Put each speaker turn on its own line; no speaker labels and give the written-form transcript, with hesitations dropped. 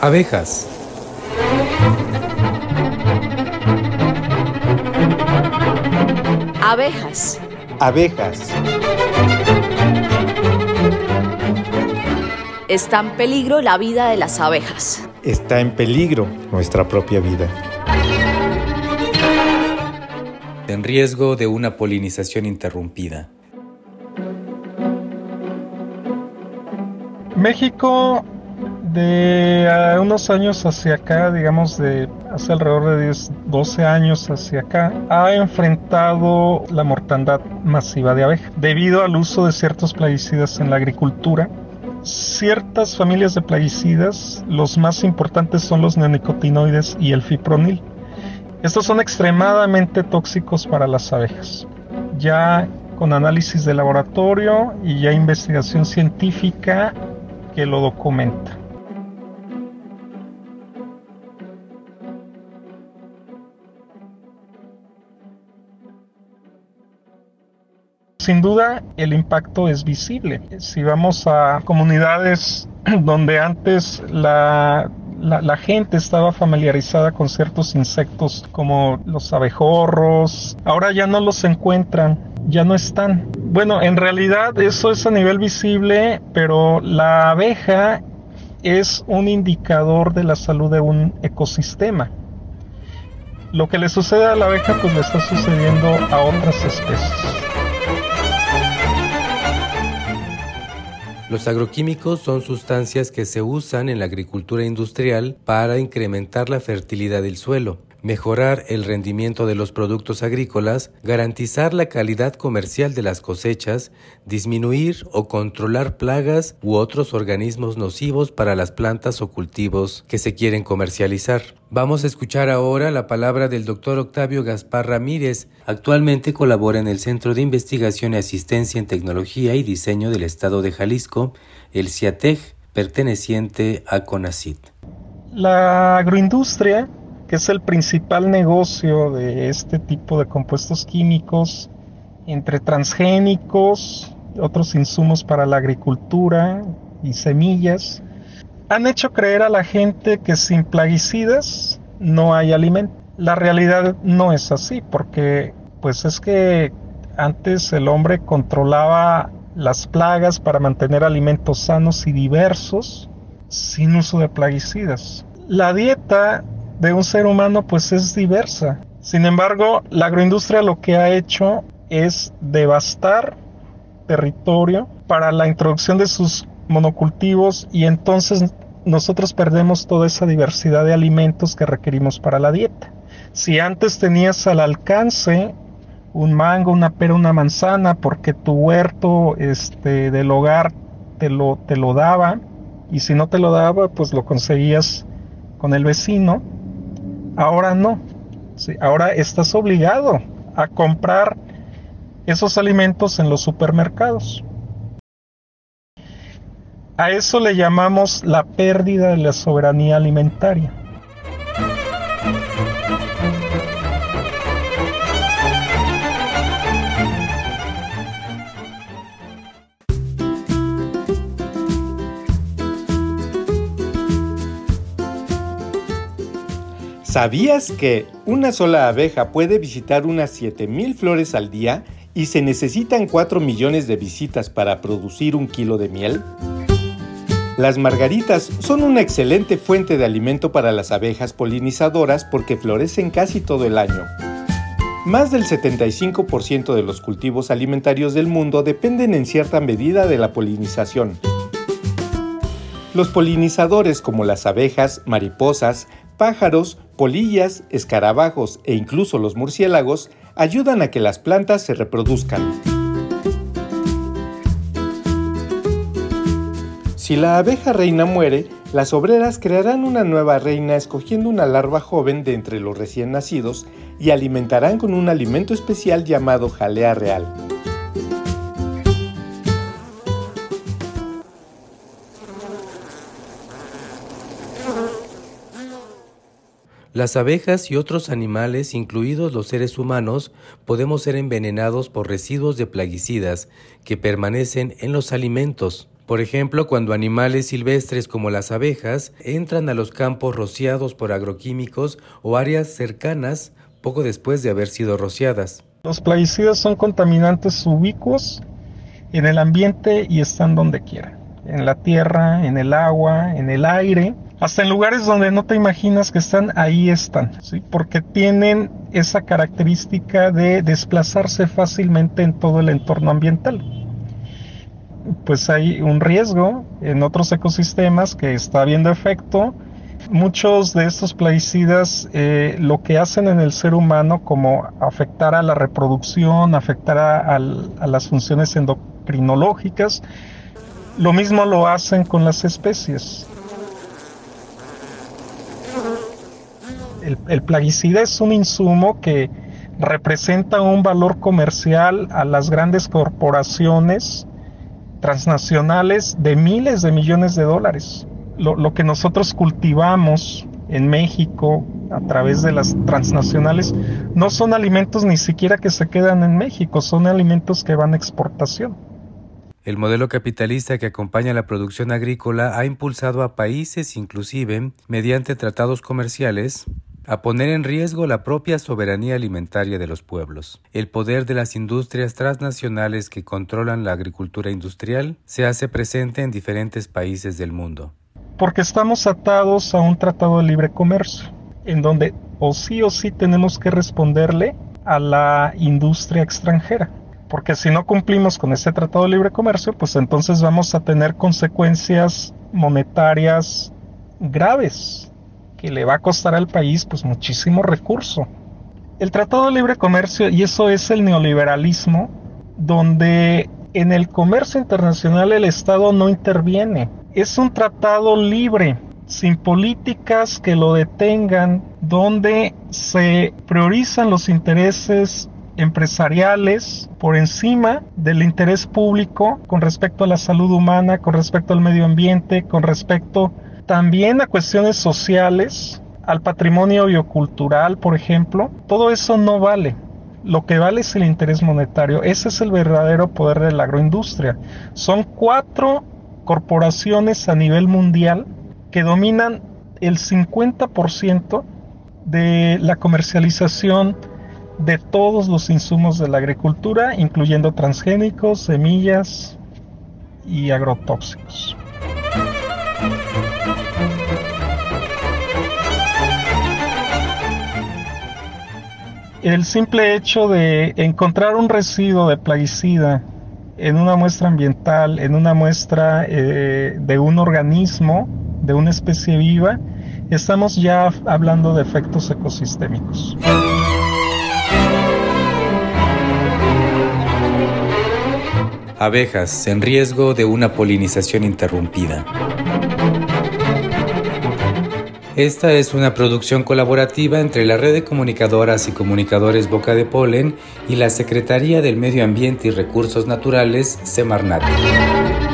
Abejas.
Abejas.
Abejas.
Está en peligro la vida de las abejas.
Está en peligro nuestra propia vida.
En riesgo de una polinización interrumpida.
México, de unos años hacia acá, digamos de hace alrededor de 10, 12 años hacia acá, ha enfrentado la mortandad masiva de abejas debido al uso de ciertos plaguicidas en la agricultura. Ciertas familias de plaguicidas, los más importantes son los neonicotinoides y el fipronil. Estos son extremadamente tóxicos para las abejas. Ya con análisis de laboratorio y ya investigación científica que lo documenta. Sin duda, el impacto es visible. Si vamos a comunidades donde antes la gente estaba familiarizada con ciertos insectos como los abejorros, ahora ya no los encuentran, ya no están. Bueno, en realidad eso es a nivel visible, pero la abeja es un indicador de la salud de un ecosistema. Lo que le sucede a la abeja pues le está sucediendo a otras especies.
Los agroquímicos son sustancias que se usan en la agricultura industrial para incrementar la fertilidad del suelo, mejorar el rendimiento de los productos agrícolas, garantizar la calidad comercial de las cosechas, disminuir o controlar plagas u otros organismos nocivos para las plantas o cultivos que se quieren comercializar. Vamos a escuchar ahora la palabra del Dr. Octavio Gaspar Ramírez. Actualmente colabora en el Centro de Investigación y Asistencia en Tecnología y Diseño del Estado de Jalisco, el CIATEG, perteneciente a CONACYT.
La agroindustria, que es el principal negocio de este tipo de compuestos químicos, entre transgénicos, otros insumos para la agricultura y semillas, han hecho creer a la gente que sin plaguicidas no hay alimento. La realidad no es así, porque pues es que antes el hombre controlaba las plagas para mantener alimentos sanos y diversos sin uso de plaguicidas. La dieta de un ser humano pues es diversa. Sin embargo, la agroindustria lo que ha hecho es devastar territorio para la introducción de sus monocultivos y entonces nosotros perdemos toda esa diversidad de alimentos que requerimos para la dieta. Si antes tenías al alcance un mango, una pera, una manzana porque tu huerto del hogar te lo daba, y si no te lo daba pues lo conseguías con el vecino. Ahora no, sí, ahora estás obligado a comprar esos alimentos en los supermercados. A eso le llamamos la pérdida de la soberanía alimentaria.
¿Sabías que una sola abeja puede visitar unas 7,000 flores al día y se necesitan 4 millones de visitas para producir 1 kilo de miel? Las margaritas son una excelente fuente de alimento para las abejas polinizadoras porque florecen casi todo el año. Más del 75% de los cultivos alimentarios del mundo dependen en cierta medida de la polinización. Los polinizadores como las abejas, mariposas, pájaros, polillas, escarabajos e incluso los murciélagos ayudan a que las plantas se reproduzcan. Si la abeja reina muere, las obreras crearán una nueva reina escogiendo una larva joven de entre los recién nacidos y alimentarán con un alimento especial llamado jalea real.
Las abejas y otros animales, incluidos los seres humanos, podemos ser envenenados por residuos de plaguicidas que permanecen en los alimentos. Por ejemplo, cuando animales silvestres como las abejas entran a los campos rociados por agroquímicos o áreas cercanas poco después de haber sido rociadas.
Los plaguicidas son contaminantes ubicuos en el ambiente y están donde quiera, en la tierra, en el agua, en el aire, hasta en lugares donde no te imaginas que están, ahí están, ¿sí? Porque tienen esa característica de desplazarse fácilmente en todo el entorno ambiental. Pues hay un riesgo en otros ecosistemas que está habiendo efecto. Muchos de estos plaguicidas lo que hacen en el ser humano, como afectar a la reproducción, afectar a las funciones endocrinológicas, lo mismo lo hacen con las especies. El plaguicida es un insumo que representa un valor comercial a las grandes corporaciones transnacionales de miles de millones de dólares. Lo que nosotros cultivamos en México a través de las transnacionales no son alimentos ni siquiera que se quedan en México, son alimentos que van a exportación.
El modelo capitalista que acompaña la producción agrícola ha impulsado a países, inclusive mediante tratados comerciales, a poner en riesgo la propia soberanía alimentaria de los pueblos. El poder de las industrias transnacionales que controlan la agricultura industrial se hace presente en diferentes países del mundo.
Porque estamos atados a un tratado de libre comercio, en donde o sí tenemos que responderle a la industria extranjera. Porque si no cumplimos con ese tratado de libre comercio, pues entonces vamos a tener consecuencias monetarias graves, que le va a costar al país pues muchísimo recurso. El tratado de libre comercio, y eso es el neoliberalismo, donde en el comercio internacional el Estado no interviene. Es un tratado libre, sin políticas que lo detengan, donde se priorizan los intereses empresariales por encima del interés público con respecto a la salud humana, con respecto al medio ambiente, con respecto también a cuestiones sociales, al patrimonio biocultural, por ejemplo. Todo eso no vale. Lo que vale es el interés monetario. Ese es el verdadero poder de la agroindustria. Son 4 corporaciones a nivel mundial que dominan el 50% de la comercialización de todos los insumos de la agricultura, incluyendo transgénicos, semillas y agrotóxicos. El simple hecho de encontrar un residuo de plaguicida en una muestra ambiental, en una muestra de un organismo, de una especie viva, estamos ya hablando de efectos ecosistémicos.
Abejas en riesgo de una polinización interrumpida. Esta es una producción colaborativa entre la Red de Comunicadoras y Comunicadores Boca de Polen y la Secretaría del Medio Ambiente y Recursos Naturales, Semarnat.